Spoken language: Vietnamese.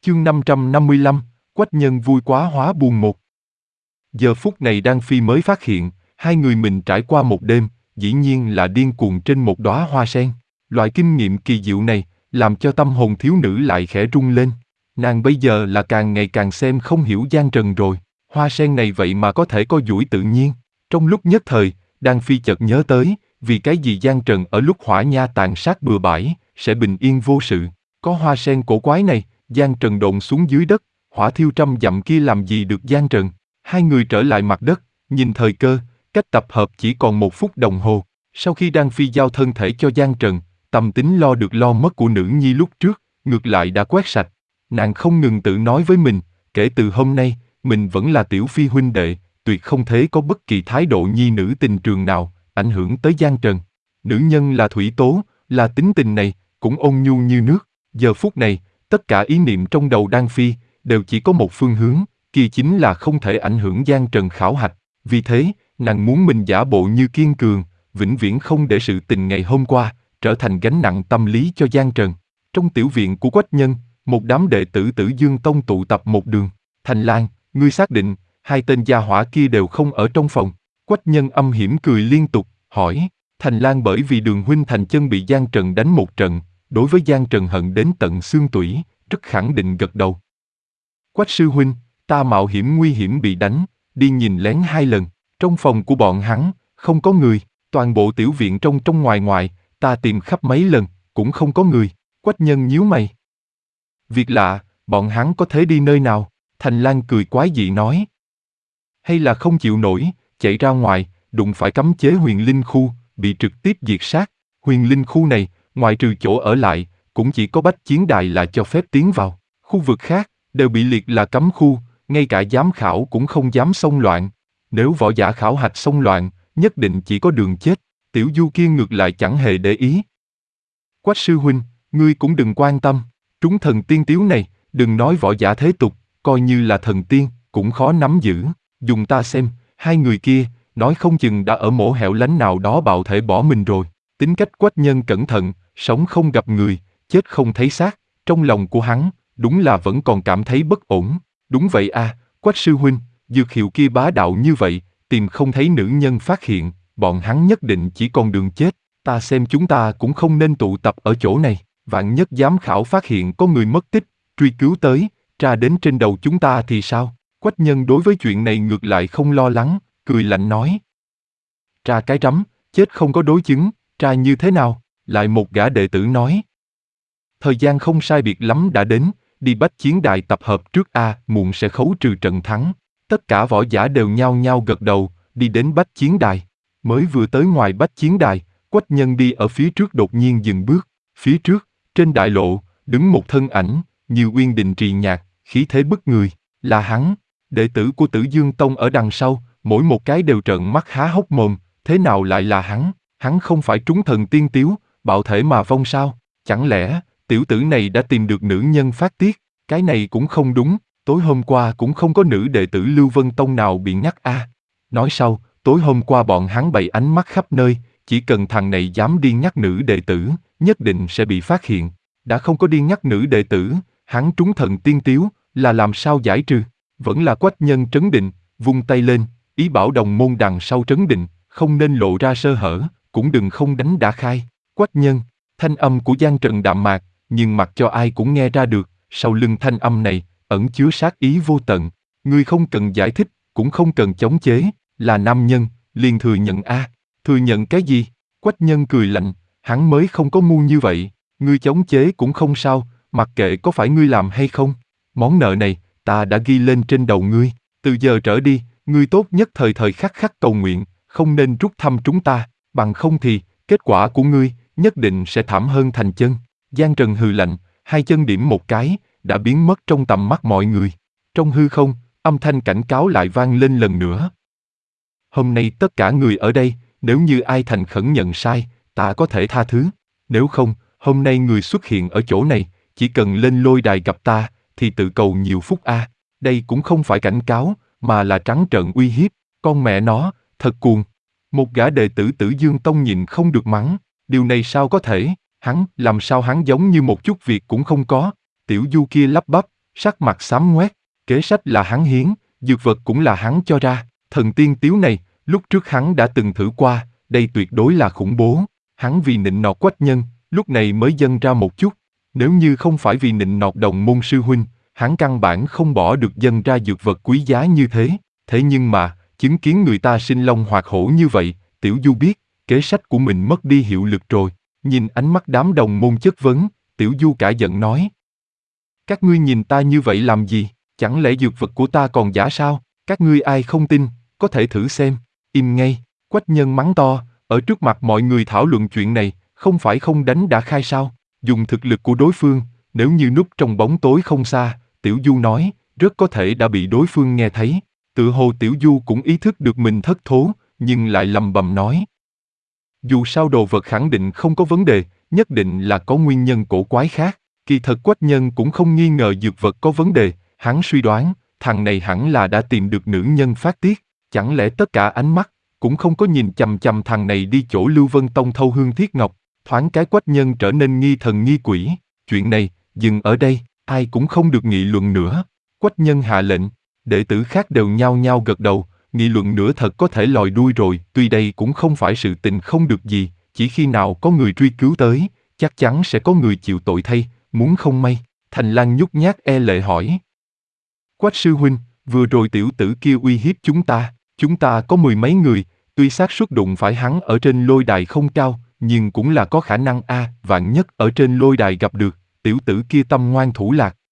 Chương 555, Quách Nhân vui quá hóa buồn một. Giờ phút này Đan Phi mới phát hiện, hai người mình trải qua một đêm, dĩ nhiên là điên cuồng trên một đóa hoa sen. Loại kinh nghiệm kỳ diệu này, làm cho tâm hồn thiếu nữ lại khẽ rung lên. Nàng bây giờ là càng ngày càng xem không hiểu Giang Trần rồi. Hoa sen này vậy mà có thể co duỗi tự nhiên. Trong lúc nhất thời, Đan Phi chợt nhớ tới, vì cái gì Giang Trần ở lúc hỏa nha tàn sát bừa bãi, sẽ bình yên vô sự. Có hoa sen cổ quái này, Giang Trần độn xuống dưới đất, hỏa thiêu trăm dặm kia làm gì được Giang Trần. Hai người trở lại mặt đất, nhìn thời cơ, cách tập hợp chỉ còn 1 phút đồng hồ. Sau khi Đan Phi giao thân thể cho Giang Trần, tâm tính lo được lo mất của nữ nhi lúc trước, ngược lại đã quét sạch. Nàng không ngừng tự nói với mình, kể từ hôm nay, mình vẫn là Tiểu Phi huynh đệ, tuyệt không thể có bất kỳ thái độ nhi nữ tình trường nào, ảnh hưởng tới Giang Trần. Nữ nhân là thủy tố, là tính tình này, cũng ôn nhu như nước. Giờ phút này, tất cả ý niệm trong đầu Đan Phi, đều chỉ có một phương hướng, kia chính là không thể ảnh hưởng Giang Trần khảo hạch. Vì thế, nàng muốn mình giả bộ như kiên cường, vĩnh viễn không để sự tình ngày hôm qua, trở thành gánh nặng tâm lý cho Giang Trần. Trong tiểu viện của Quách Nhân, một đám đệ tử Tử Dương Tông tụ tập một đường. Thành Lan, ngươi xác định, hai tên gia hỏa kia đều không ở trong phòng. Quách Nhân âm hiểm cười liên tục, hỏi. Thành Lan bởi vì Đường huynh Thành Chân bị Giang Trần đánh một trận, đối với Giang Trần hận đến tận xương tủy, rất khẳng định gật đầu. Quách sư huynh, ta mạo hiểm nguy hiểm bị đánh, đi nhìn lén 2 lần, trong phòng của bọn hắn, không có người, toàn bộ tiểu viện trong trong ngoài ngoài, ta tìm khắp mấy lần, cũng không có người. Quách Nhân nhíu mày. Việc lạ, bọn hắn có thể đi nơi nào? Thành Lan cười quái dị nói. Hay là không chịu nổi, chạy ra ngoài, đụng phải cấm chế huyền linh khu, bị trực tiếp diệt sát. Huyền linh khu này, ngoài trừ chỗ ở lại, cũng chỉ có bách chiến đài là cho phép tiến vào. Khu vực khác, đều bị liệt là cấm khu, ngay cả giám khảo cũng không dám xông loạn. Nếu võ giả khảo hạch xông loạn, nhất định chỉ có đường chết. Tiểu Du kia ngược lại chẳng hề để ý. Quách sư huynh, ngươi cũng đừng quan tâm. Trúng thần tiên tiếu này, đừng nói võ giả thế tục, coi như là thần tiên, cũng khó nắm giữ. Dùng ta xem, hai người kia, nói không chừng đã ở mổ hẻo lánh nào đó bạo thể bỏ mình rồi. Tính cách Quách Nhân cẩn thận, sống không gặp người, chết không thấy xác. Trong lòng của hắn, đúng là vẫn còn cảm thấy bất ổn. Đúng vậy à, Quách sư huynh, dược hiệu kia bá đạo như vậy, tìm không thấy nữ nhân phát hiện, bọn hắn nhất định chỉ còn đường chết. Ta xem chúng ta cũng không nên tụ tập ở chỗ này. Vạn nhất giám khảo phát hiện có người mất tích, truy cứu tới, tra đến trên đầu chúng ta thì sao? Quách Nhân đối với chuyện này ngược lại không lo lắng, cười lạnh nói. Tra cái rắm, chết không có đối chứng, tra như thế nào? Lại một gã đệ tử nói. Thời gian không sai biệt lắm đã đến, đi bách chiến đài tập hợp trước a, muộn sẽ khấu trừ trận thắng. Tất cả võ giả đều nhao nhao gật đầu, đi đến bách chiến đài. Mới vừa tới ngoài bách chiến đài, Quách Nhân đi ở phía trước đột nhiên dừng bước. Phía trước, trên đại lộ, đứng một thân ảnh, như uyên đình trì nhạc, khí thế bức người. Là hắn, đệ tử của Tử Dương Tông ở đằng sau, mỗi một cái đều trợn mắt há hốc mồm. Thế nào lại là hắn? Hắn không phải trúng thần tiên tiếu, bạo thể mà vong sao? Chẳng lẽ tiểu tử này đã tìm được nữ nhân phát tiết? Cái này cũng không đúng. Tối hôm qua cũng không có nữ đệ tử Lưu Vân Tông nào bị nhắc a. Nói sau, tối hôm qua bọn hắn bày ánh mắt khắp nơi, chỉ cần thằng này dám đi nhắc nữ đệ tử, nhất định sẽ bị phát hiện. Đã không có đi nhắc nữ đệ tử, hắn trúng thần tiên tiếu, là làm sao giải trừ? Vẫn là Quách Nhân trấn định, vung tay lên, ý bảo đồng môn đằng sau trấn định, không nên lộ ra sơ hở, cũng đừng không đánh đã khai. Quách Nhân, thanh âm của Giang Trần đạm mạc, nhưng mặc cho ai cũng nghe ra được, sau lưng thanh âm này, ẩn chứa sát ý vô tận. Ngươi không cần giải thích, cũng không cần chống chế, là nam nhân, liền thừa nhận a. Thừa nhận cái gì? Quách Nhân cười lạnh, hắn mới không có ngu như vậy. Ngươi chống chế cũng không sao, mặc kệ có phải ngươi làm hay không. Món nợ này, ta đã ghi lên trên đầu ngươi. Từ giờ trở đi, ngươi tốt nhất thời thời khắc khắc cầu nguyện, không nên rút thăm chúng ta, bằng không thì, kết quả của ngươi, nhất định sẽ thảm hơn Thành Chân. Giang Trần hừ lạnh, hai chân điểm một cái, đã biến mất trong tầm mắt mọi người. Trong hư không, âm thanh cảnh cáo lại vang lên lần nữa. Hôm nay tất cả người ở đây, nếu như ai thành khẩn nhận sai, ta có thể tha thứ. Nếu không, hôm nay người xuất hiện ở chỗ này, chỉ cần lên lôi đài gặp ta, thì tự cầu nhiều phúc a. Đây cũng không phải cảnh cáo, mà là trắng trợn uy hiếp. Con mẹ nó, thật cuồng. Một gã đệ tử Tử Dương Tông nhìn không được mắng. Điều này sao có thể? Làm sao hắn giống như một chút việc cũng không có? Tiểu Du kia lắp bắp, sắc mặt xám ngoét, kế sách là hắn hiến, dược vật cũng là hắn cho ra, thần tiên tiếu này, lúc trước hắn đã từng thử qua, đây tuyệt đối là khủng bố, hắn vì nịnh nọt Quách Nhân, lúc này mới dâng ra một chút, nếu như không phải vì nịnh nọt đồng môn sư huynh, hắn căn bản không bỏ được dâng ra dược vật quý giá như thế nhưng mà, chứng kiến người ta sinh long hoạt hổ như vậy, Tiểu Du biết, kế sách của mình mất đi hiệu lực rồi, nhìn ánh mắt đám đồng môn chất vấn, Tiểu Du cả giận nói. Các ngươi nhìn ta như vậy làm gì, chẳng lẽ dược vật của ta còn giả sao, các ngươi ai không tin, có thể thử xem, im ngay, Quách Nhân mắng to, ở trước mặt mọi người thảo luận chuyện này, không phải không đánh đã khai sao, dùng thực lực của đối phương, nếu như núp trong bóng tối không xa, Tiểu Du nói, rất có thể đã bị đối phương nghe thấy, tự hồ Tiểu Du cũng ý thức được mình thất thố, nhưng lại lầm bầm nói. Dù sao đồ vật khẳng định không có vấn đề, nhất định là có nguyên nhân cổ quái khác. Kỳ thật Quách Nhân cũng không nghi ngờ dược vật có vấn đề, hắn suy đoán, thằng này hẳn là đã tìm được nữ nhân phát tiết, chẳng lẽ tất cả ánh mắt, cũng không có nhìn chằm chằm thằng này đi chỗ Lưu Vân Tông thâu hương thiết ngọc, thoáng cái Quách Nhân trở nên nghi thần nghi quỷ, chuyện này, dừng ở đây, ai cũng không được nghị luận nữa. Quách Nhân hạ lệnh, đệ tử khác đều nhao nhao gật đầu, nghị luận nữa thật có thể lòi đuôi rồi, tuy đây cũng không phải sự tình không được gì, chỉ khi nào có người truy cứu tới, chắc chắn sẽ có người chịu tội thay, muốn không may, Thành Lan nhút nhát e lệ hỏi. Quách sư huynh, vừa rồi tiểu tử kia uy hiếp chúng ta có mười mấy người, tuy xác suất đụng phải hắn ở trên lôi đài không cao, nhưng cũng là có khả năng vạn nhất ở trên lôi đài gặp được, tiểu tử kia tâm ngoan thủ lạc,